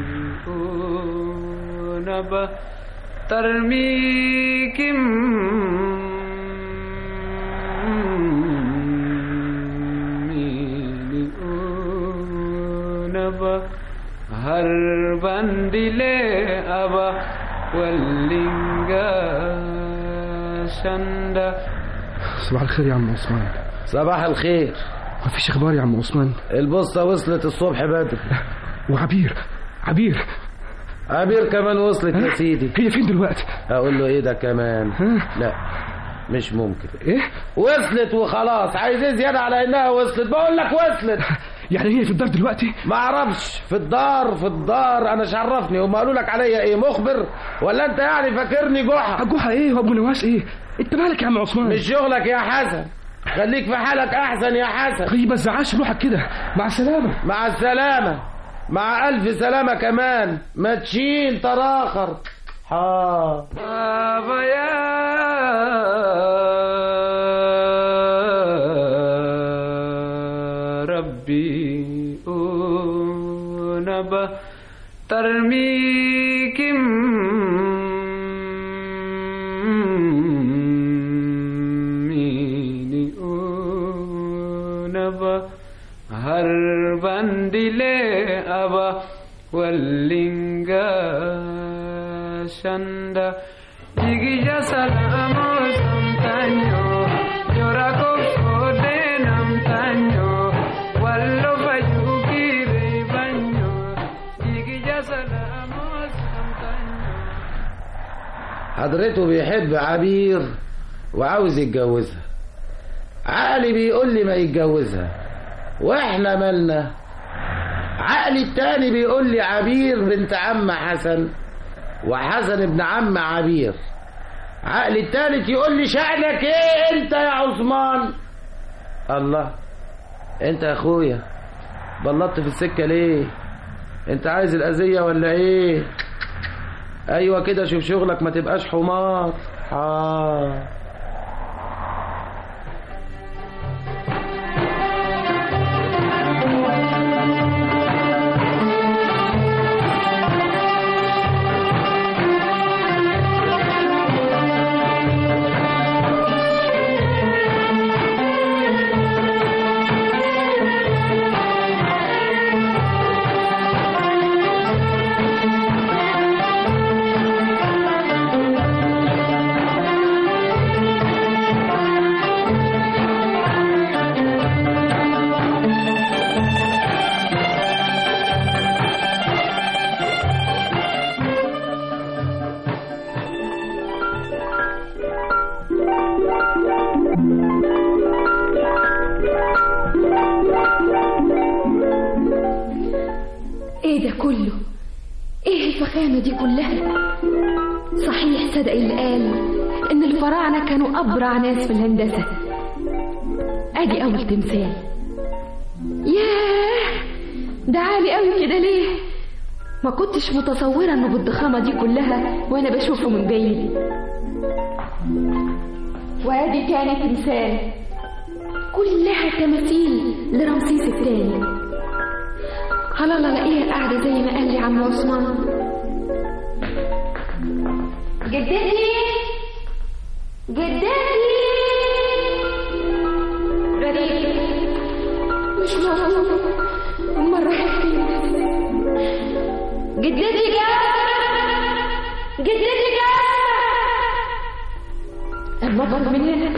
نبا ترميكم هر بندلي أبا واللينغا شندا. صباح الخير يا عم عثمان. صباح الخير. مفيش اخبار يا عم عثمان؟ البوسطة وصلت الصبح بدري. وعبير عبير كمان وصلت يا سيدي. هي فين دلوقتي؟ اقول له ايه ده كمان؟ لا مش ممكن. ايه؟ وصلت وخلاص. عايز ايه زيادة على انها وصلت؟ بقول لك وصلت. يعني هي في الدار دلوقتي؟ ما اعرفش. في الدار انا شعرفني. هم قالوا لك عليا ايه، مخبر ولا انت يعني فاكرني جحا؟ جحا ايه وابو نواس ايه؟ انت مالك يا عم عثمان؟ مش شغلك يا حسن، خليك في حالك احسن يا حسن. طيب ما تزعلش روحك كده. مع السلامه. مع السلامه. مع الف سلامه كمان. ما تشيل تراخر. بابا يا ربي نبا ترميكم ميني نبا هر بندلي أبا واللينغا شندا يجي سلامو سمتانيو يوراكو فودي نمتانيو والو فجوكي ريبانيو يجي سلامو سمتانيو. حضرته بيحب عبير وعاوز يتجوزها. عقلي بيقول لي ما يتجوزها واحنا مالنا. عقلي التاني بيقول لي عبير بنت عم حسن وحسن ابن عم عبير. عقلي التالت يقول لي شأنك ايه انت يا عثمان؟ الله، انت يا اخويا بلطت في السكة ليه؟ انت عايز الأذية ولا ايه؟ ايوه كده، شوف شغلك ما تبقاش حمار. ايه ده كله؟ ايه الفخامة دي كلها؟ صحيح صدق اللي قال ان الفراعنة كانوا ابرع ناس في الهندسة. ادي اول تمثال. ياه، ده عالي قوي كده ليه؟ ما كنتش متصورة انه بالضخامة دي كلها وانا بشوفه من بعيد. وادي تاني تمثال، كلها تماثيل لرمسيس الثاني. الله لا ايه القعدة زي ما قال لي عم عثمان. جدتي جدتي غريب مش موجودة. مرة حكيم جدتي جدتي أما أخرج من هنا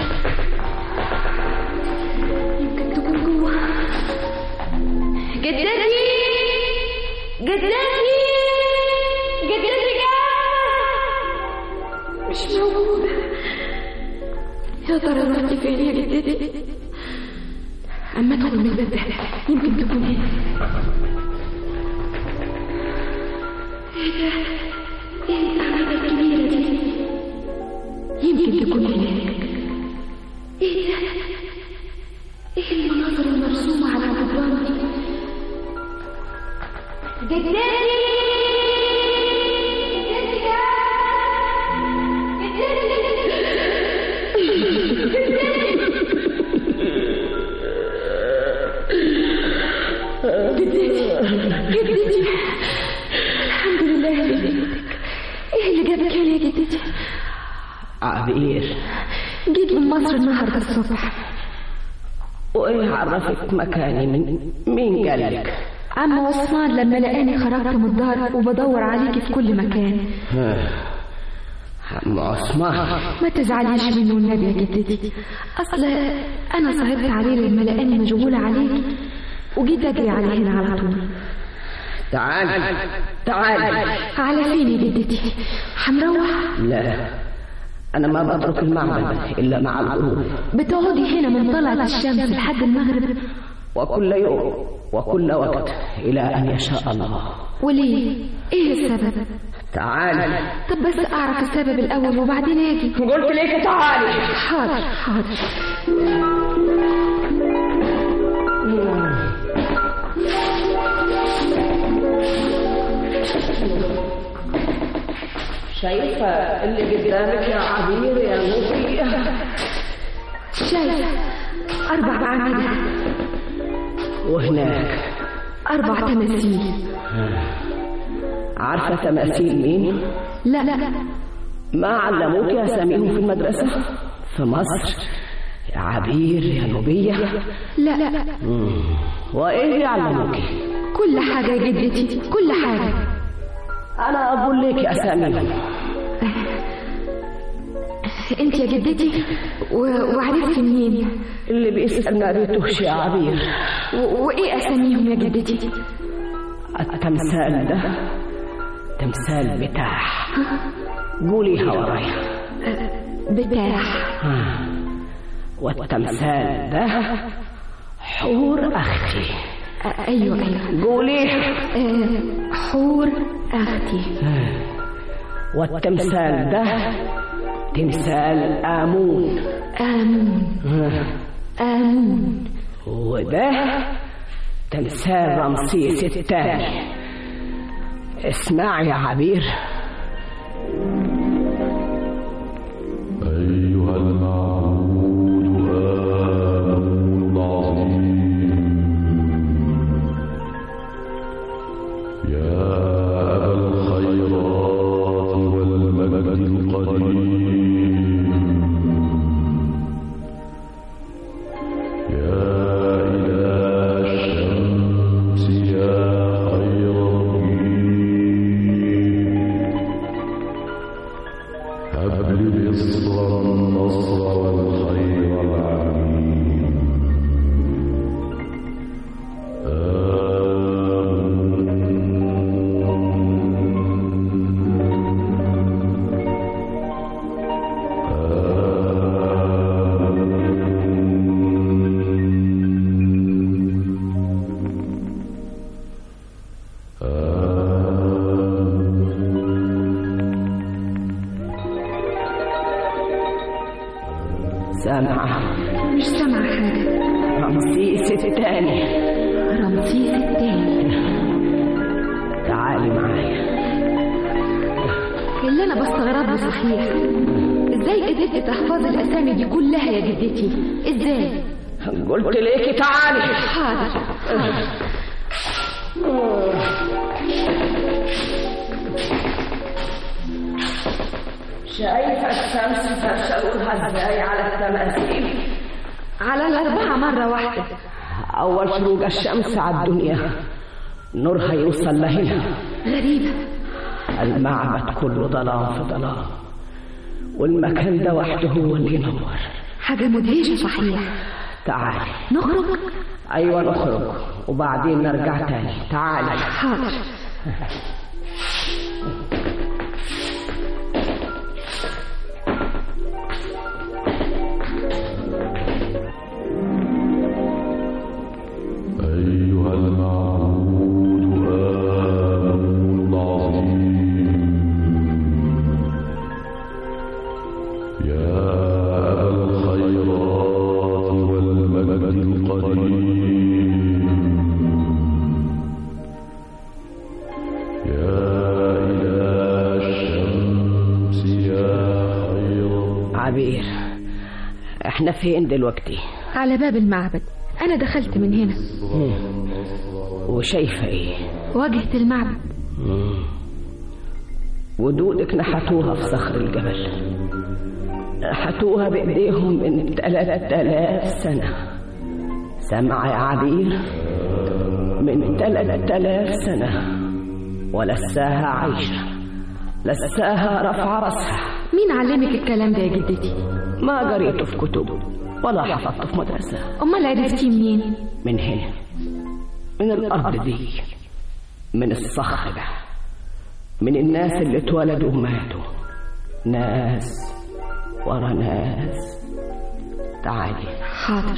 يمكن تكون جوا. جدتي جدتي مش موجودة. يا ترى رحتي فين يا جدتي؟ أما أدخل من الباب ده يمكن تكون هنا. إيه الأعمدة الكبيرة دي؟ يمكن تكون هناك. إيه ده؟ إيه المناظر المرسومة على الجدران دي؟ جدتي جدتي الحمد لله يا جدتك. ايه اللي جابك هنا يا جدتي؟ عبير جيت من مصر النهارده الصبح. وايه عرفك مكاني؟ مين قالك؟ عم عثمان لما لقاني خرجت من الدار وبدور عليكي في كل مكان. عم عثمان ما تزعليش منه النبي يا جدتي. اصل انا صعبت عليه لما لقاني مشغوله عليك وجيت اجري على هنا على طول. تعال على فين يا جدتي؟ هنروح؟ لا انا ما بترك المعبد الا مع الغروب. بتقعدي هنا من طلعت الشمس لحد المغرب؟ وكل يوم وكل وقت الى ان يشاء الله. وليه؟ ايه السبب؟ تعال. طب بس اعرف السبب الاول وبعدين اجي. قلت ليك تعالي. حاضر. شايفة اللي قدامك يا عبير يا نوبية؟ شايفة 4 أعمدة وهناك 4 تماثيل. عارفة تماثيل مين؟ لا ما علموك أساميهم في المدرسة في مصر يا عبير يا نوبية؟ لا وإيه يعلموك؟ كل حاجة يا جدتي، كل حاجة. أنا أقول لك أساميهم. أنت يا جدتي وعرفت منين؟ اللي بيسأل ما بيتوهش يا عبير. وإيه أساميهم يا جدتي؟ التمثال ده تمثال بتاح. قوليها ورايا. بتاح. والتمثال ده حور أختي. أيوة قوليها. حور أختي. والتمثال ده تمثال آمون. وده تمثال رمسيس الثاني. اسمع يا عبير. أيها المعبود آمون العظيم، يا أبا الخيرات والمجد القديم، يا إله الشمس يا خير هب لي النصر والخير العظيم. سامعة؟ مش سامعة حاجة. رمسيس الثاني. تعالي معايا. اللي أنا بستغربه صحيح، إزاي قدرت تحفظي الأسامي دي كلها يا جدتي؟ إزاي؟ قلت ليكي تعالي. حاضر. شايفة الشمس تشاورها ازاي على التماثيل؟ على الأربعة مرة واحدة. أول شروق الشمس على الدنيا نورها يوصل لهنا. غريبة. المعبد كله ظلام في ظلام، والمكان ده وحده هو اللي ينور. حاجة مدهشة صحيح. تعالي نخرج. أيوة نخرج وبعدين نرجع تاني. تعالي. حاضر. أيها المعبود العظيم، يا أبا الخيرات والمجد القديم، يا إله الشمس يا خير. عبير، احنا فين دلوقتي؟ على باب المعبد. أنا دخلت من هنا. وشايفة إيه؟ واجهة المعبد. ودودك نحتوها في صخر الجبل، نحتوها بإيديهم من 3000 سنة. سمع يا عبير؟ من 3000 سنة، ولساها عايشة، لساها رفع رأسها. مين علمك الكلام ده يا جدتي؟ ما قريته في كتب ولا حفظته في مدرسة. أمال عرفتي منين؟ من هنا، من الأرض دي، من الصخر ده، من الناس اللي اتولدوا وماتوا، ناس ورا ناس. تعالي. حاضر.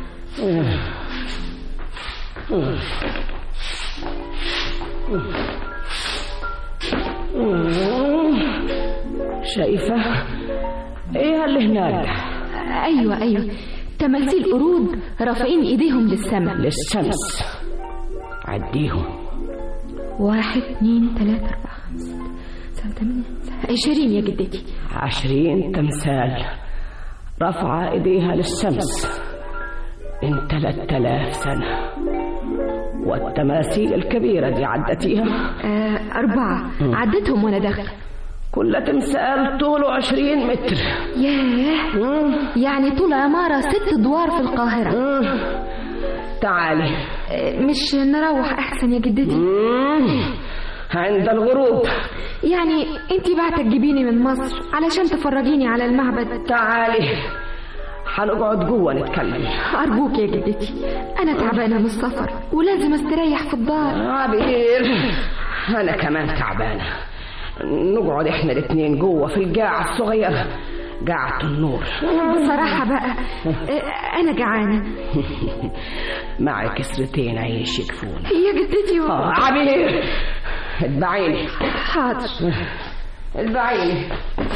شايفة ايه اللي هناك؟ ايوه تماثيل قرود رافعين ايديهم للسماء. للشمس. عديهم. 1 2 3 4 5 6 7 8 20 يا جدتي. 20 تمثال رفع ايديها للشمس من 3000 سنة. والتماثيل الكبيرة دي عدتيها؟ 4 عدتهم وانا داخل. كل تمثال طوله 20 متر. ياه، يعني طول عمارة 6 أدوار في القاهرة. تعالي. مش نروح أحسن يا جدتي؟ عند الغروب. يعني انتي بعت تجيبيني من مصر علشان تفرجيني على المعبد؟ تعالي، هنقعد جوه نتكلم. أرجوك يا جدتي، أنا تعبانة من السفر ولازم استريح في الدار. عبير، أنا كمان تعبانة. نقعد احنا الاثنين جوه في القاعة الصغيرة، قاعة النور. بصراحة بقى أنا جعانة. معي كسرتين عيش يكفون يا جدتي. عبير، اتبعيني. حاضر. اتبعيني.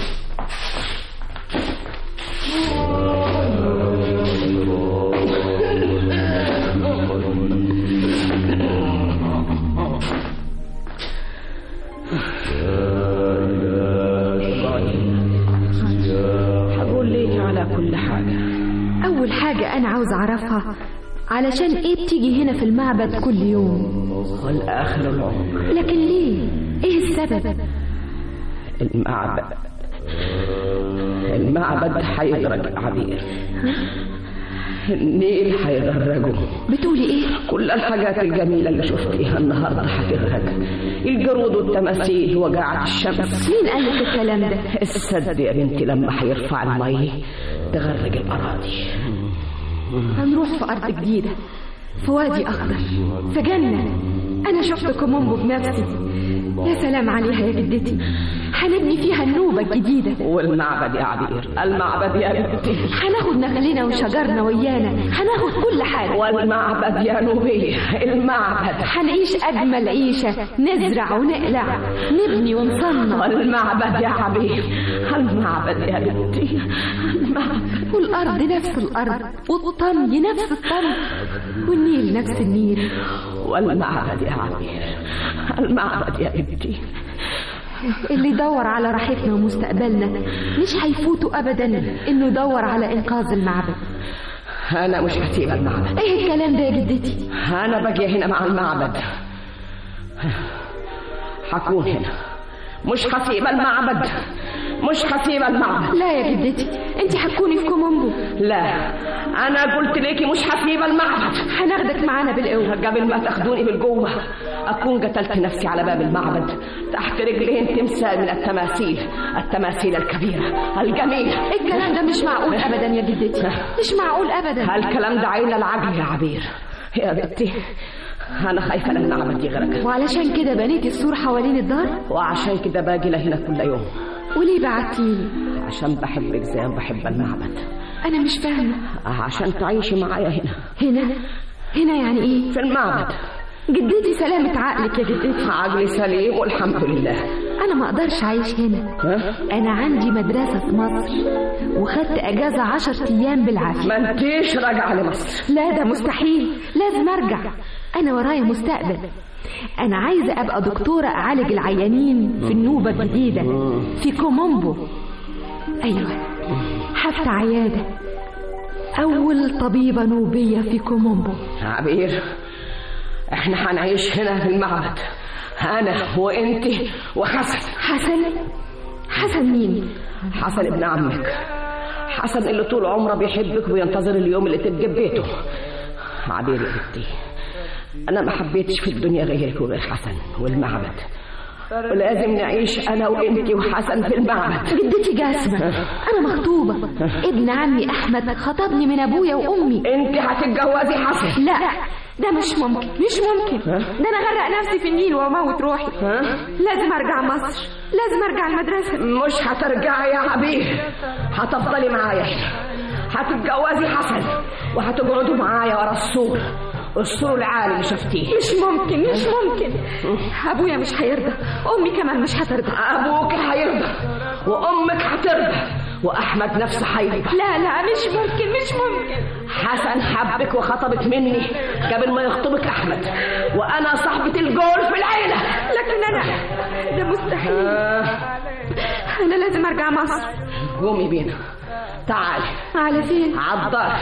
هقول لك على كل حاجة. أول حاجة أنا عاوز أعرفها، علشان إيه بتيجي هنا في المعبد كل يوم والآخر العمر؟ لكن ليه؟ إيه السبب؟ المعبد حيدرج عبير. النيل حيغرقه. بتقولي ايه؟ كل الحاجات الجميلة اللي شفتيها النهاردة حتغرق. الجرود والتماثيل وقاعة الشمس. مين قال لك الكلام ده؟ السد يا بنتي لما حيرفع المي تغرق الأراضي. هنروح في أرض جديدة، في وادي أخضر، في جنة. أنا شفت كومومبو بنفسي. يا سلام عليها يا جدتي، هنبني فيها النوبة الجديدة. والمعبد يا عبير، المعبد يا بنتي، هناخد نخلنا وشجرنا ويانا، هناخد كل حاجة. والمعبد يا نوبية، المعبد هنعيش أجمل عيشة، نزرع ونقلع، نبني ونصنع. والمعبد يا عبير، المعبد يا بنتي، المعبد. والأرض نفس الأرض، والطمي نفس الطمي، والنيل نفس النيل. والمعبد يا عبير، المعبد يا بنتي. اللي يدور على راحتنا ومستقبلنا مش هيفوته أبدا إنه يدور على إنقاذ المعبد. أنا مش هسيب المعبد. إيه الكلام ده يا جدتي؟ أنا باقي هنا مع المعبد، هكون هنا، مش هسيب المعبد. مش هسيب المعبد. لا يا جدتي، انت هتكوني في كومومبو. لا، انا قلت ليكي مش هسيب المعبد. هناخدك معانا بالقوه. قبل ما تاخدوني بالجوه اكون قتلت نفسي على باب المعبد تحت رجلين تمثال من التماثيل الكبيره الجميله. الكلام ده مش معقول ابدا يا جدتي، مش معقول ابدا. هالكلام ده عين العقل يا عبير. يا بنتي انا خايفه المعبد يغرق، وعلشان كده بنيتي السور حوالين الدار، وعشان كده باجي لهنا كل يوم. وليه بعتيني؟ عشان بحبك زي ما بحب المعبد. انا مش فاهمه. عشان تعيشي معايا هنا يعني ايه؟ في المعبد. جدتي سلامة عقلك يا جدتي. عقلي سليم والحمد لله. أنا ما أقدرش أعيش هنا. أنا عندي مدرسة في مصر وخدت أجازة 10 أيام بالعافية. ما انتيش راجعة لمصر؟ لا ده مستحيل، لازم أرجع. أنا ورايا مستقبل. أنا عايزة أبقى دكتورة أعالج العيانين في النوبة الجديدة في كومومبو. أيوة، هفتح عيادة، أول طبيبة نوبية في كومومبو. عبير، احنا هنعيش هنا في المعبد، انا وانت وحسن. حسن مين؟ حسن ابن عمك، حسن اللي طول عمره بيحبك وينتظر اليوم اللي تبقى ببيته. عبير يا بنتي، انا ما حبيتش في الدنيا غيرك وغير حسن والمعبد، ولازم نعيش انا وانت وحسن في المعبد. جدتي جاسمة، انا مخطوبة، ابن عمي احمد خطبني من ابويا وامي. انت هتتجوزي حسن؟ لا ده مش ممكن. ده انا غرق نفسي في النيل واموت روحي. لازم ارجع مصر، لازم ارجع المدرسة. مش هترجعي يا عبير، هتفضلي معايا هنا، هتتجوزي حسن وهتقعدوا معايا ورا السور العالي اللي شفتيه. مش ممكن. ابويا مش هيرضى، امي كمان مش هترضى. ابوك هيرضى وامك هترضى واحمد نفسه هيرضى. لا مش ممكن. حسن حبك وخطبك مني قبل ما يخطبك احمد، وانا صاحبة الجول في العيلة. لكن انا ده مستحيل. انا لازم ارجع مصر. قومي بينا، تعالي. على فين؟ على الدار.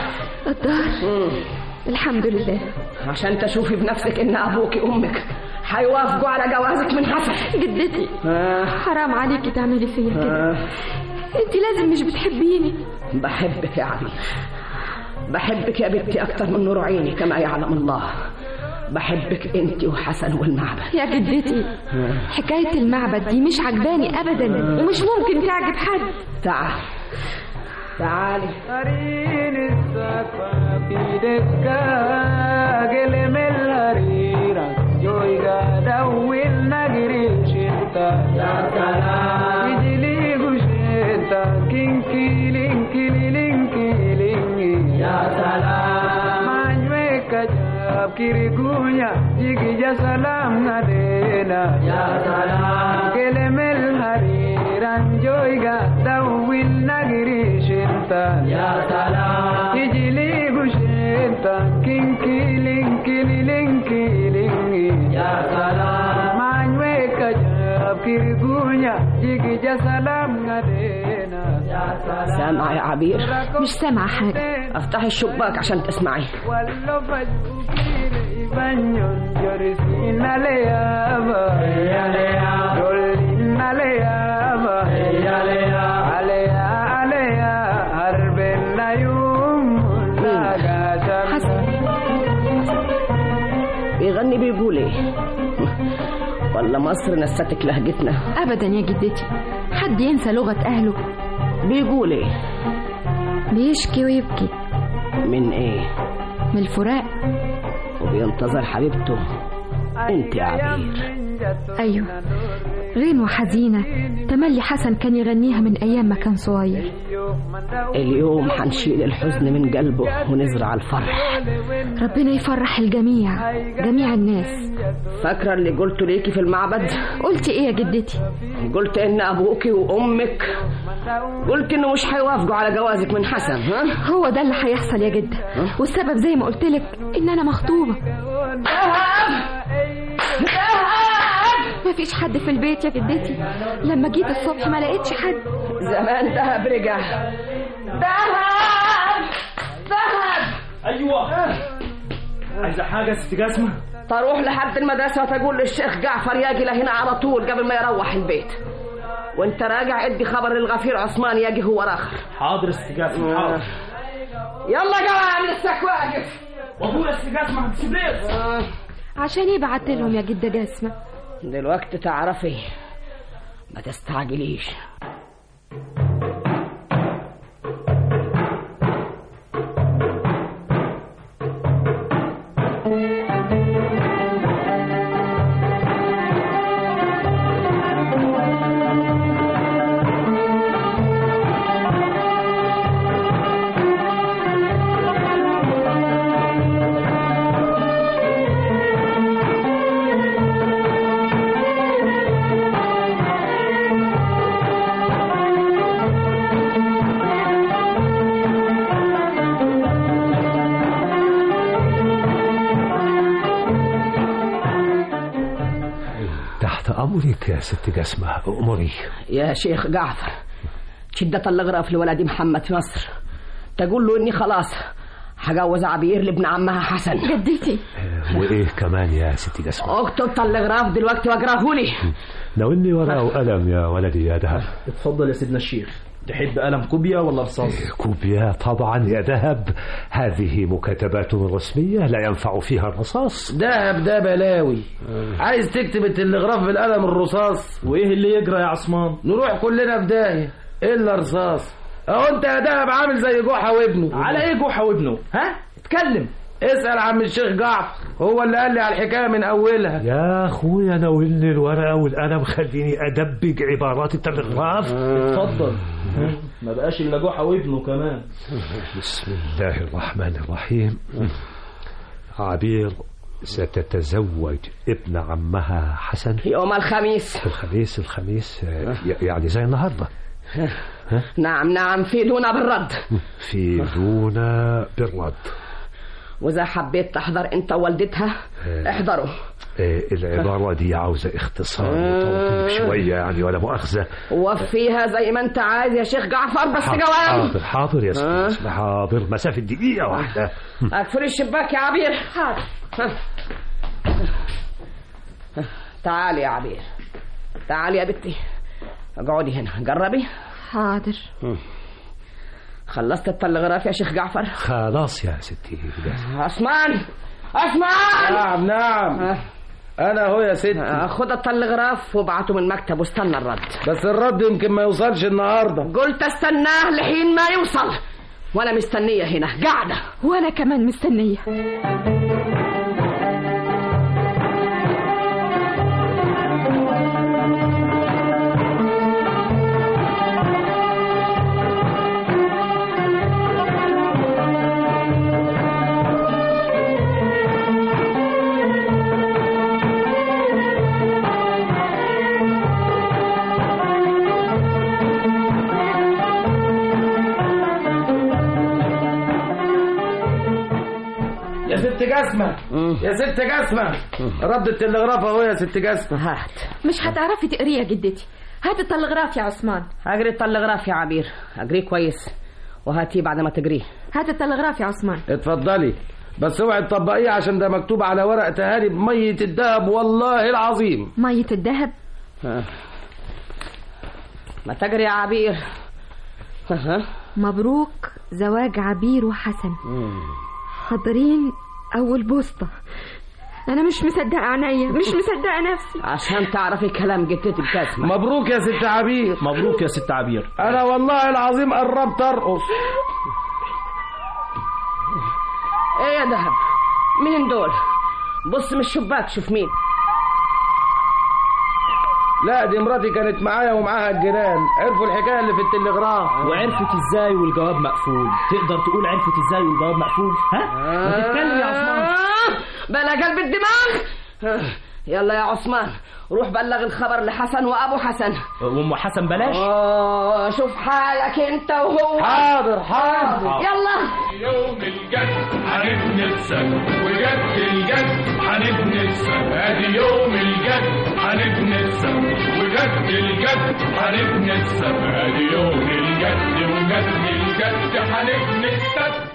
الحمد لله. عشان تشوفي بنفسك ان ابوك وامك هيوافقوا على جوازك من حسن. جدتي حرام عليكي تعملي فيا كده. انت لازم مش بتحبيني. بحبك يا عبير، بحبك يا بنتي اكتر من نور عيني كما يعلم الله. بحبك انت وحسن والمعبد. يا جدتي حكاية المعبد دي مش عجباني ابدا ومش ممكن تعجب حد. تعالي. قرين السقف في دكة قلم الهريرة جويقا دوين نجري الشتا. يا سلام يجلي قشتا كينكي لينكي لينكي لينكي. يا سلام مانوك جاب كيريكويا يجي يا سلام نادينا. يا سلام قلم الهريرة جويقا دوين نجري شتا. يا سلام يجلي قشتا كينكي لينكي لينكي لينكي. يا سلام مانوك جاب كيريكويا يجي يا سلام نادينا. يا سلام. سامعة يا عبير؟ مش سامعة حاجة. افتحي الشباك عشان تسمعي. بيغني بيقول ايه؟ ولا مصر نستك لهجتنا؟ ابدا يا جدتي، حد ينسى لغة اهله؟ بيقول ايه؟ بيشكي ويبكي. من ايه؟ من الفراق. وبينتظر حبيبته انت يا عبير. ايوه، غنوة حزينة تملي حسن كان يغنيها من ايام ما كان صغير. اليوم هنشيل الحزن من قلبه ونزرع الفرح. ربنا يفرح الجميع، جميع الناس. فاكرة اللي قلته ليكي في المعبد؟ قلت ايه يا جدتي؟ قلت ان ابوكي وامك، قلت انه مش هيوافقوا على جوازك من حسن. هو ده اللي هيحصل يا جدة، والسبب زي ما قلت لك ان انا مخطوبة. مفيش حد في البيت يا جدتي، لما جيت الصبح ما لقيتش حد. زمان دهب رجع. دهب. ايوه، عايزه حاجه يا ست جاسمه؟ تروح لحد المدرسه وتقول للشيخ جعفر يجي لهنا على طول قبل ما يروح البيت، وانت راجع ادي خبر للغفير عثمان يجي هو راخر. حاضر استجاسم حاضر. يلا جماعة لسه واقف. وابويا استجاسم هتسيبليس عشان يبعت لهم يا جدة جاسمة. دلوقتي تعرفي ما تستعجليش. أمرك يا ست جسمة، أمري. يا شيخ جعفر، شدة الغرف لولدي محمد في مصر، تقول له إني خلاص هجوز عبير لابن عمها حسن. جدتي. وإيه كمان يا ست جسمة؟ اكتب الغراف دلوقتي واقراهولي. ناولني ورقة وقلم يا ولدي يا دهب. اتفضل يا سيدنا الشيخ. تحب قلم كوبيا ولا رصاص؟ كوبيا طبعا يا دهب، هذه مكاتبات رسمية لا ينفع فيها الرصاص. دهب ده بلاوي. عايز تكتب التلغراف بالقلم الرصاص؟ وايه اللي يجرى يا عثمان؟ نروح كلنا في داهية الا رصاص. اهو انت يا دهب عامل زي جحا وابنه. على ايه جحا وابنه؟ ها؟ اتكلم. اسأل عم الشيخ جعفر، هو اللي قال لي على الحكاية من أولها. يا أخويا ناولني الورقة والقلم، خليني أدبج عبارات التلغراف. اتفضل. ما بقاش إلا جحا وابنه كمان. بسم الله الرحمن الرحيم. عبير ستتزوج ابن عمها حسن يوم الخميس. الخميس يعني زي النهارده. نعم فيدونا بالرد. فيدونا بالرد. وإذا حبيت تحضر أنت ووالدتها احضروا. العبارة دي عاوزة اختصار وتوضيب شوية يعني، ولا مؤاخذة. وفيها زي ما أنت عايز يا شيخ جعفر، بس جواب. حاضر يا سيدي. حاضر، مسافة دقيقة واحدة. أقفل الشباك يا عبير. حاضر. تعالي يا عبير، تعالي يا بنتي، اقعدي هنا جربي. حاضر. خلصت التلغراف يا شيخ جعفر؟ خلاص يا ستي. عثمان. نعم انا هو يا ستي. خد التلغراف وابعته من المكتب واستنى الرد. بس الرد يمكن ما يوصلش النهارده. قلت استناه لحين ما يوصل، وانا مستنيه هنا قاعده. وانا كمان مستنيه. يا ست جسمة رد التلغراف اهو يا ست جسمة. هات. مش هتعرفي تقريه يا جدتي. هات التلغراف يا عثمان. اجري التلغراف يا عبير، اجريه كويس وهاتيه بعد ما تجريه. هات التلغراف يا عثمان. اتفضلي، بس اوعي تطبقيه عشان ده مكتوب على ورق تهاني بمية الدهب والله العظيم. مية الدهب؟ ما تجري يا عبير. مبروك زواج عبير وحسن. حاضرين أول بوسطة. أنا مش مصدقة عينيا، مش مصدقة نفسي. عشان تعرفي كلام جدتي بكاسمة. مبروك يا ست عبير. مبروك يا ست عبير. أنا والله العظيم قربت أرقص. إيه يا دهب؟ مين دول؟ بص من الشباك شوف مين. لا دي مراتي كانت معايا ومعاها الجيران، عرفوا الحكايه اللي في التلغراف. وعرفت ازاي والجواب مقفول؟ تقدر تقول عرفت ازاي والجواب مقفول؟ ما تتكلم يا عثمان. بلا قلب الدماغ. يلا يا عثمان روح بلغ الخبر لحسن وابو حسن. وام حسن بلاش. شوف حالك انت وهو. حاضر. يلا. يوم الجد هنتنسى وجد الجد هنتنسى. ادي يوم الجد هنتنسى وجد الجد هنتنسى. ادي يوم الجد وجد الجد هنتنسى.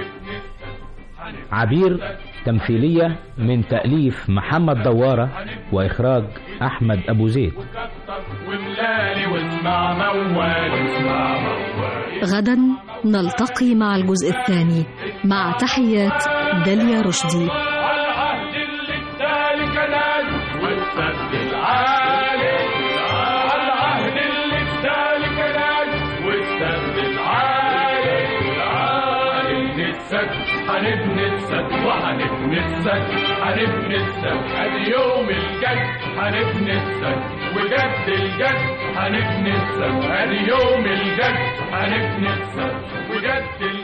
عبير تمثيلية من تأليف محمد دوارة وإخراج أحمد أبو زيد. واسمع موال اسمع موال. غدا نلتقي مع الجزء الثاني، مع تحيات داليا رشدي. على العهد اللي ادالك ناس والسد العالي، على العهد اللي ادالك ناس والسد العالي. هنبني السد هنبني السد وهنبني السد هنبني السد. ادي يوم الجد هنبني السد وجد الجد هنبني السد. ادي يوم الجد هنبني السد وجد الجد.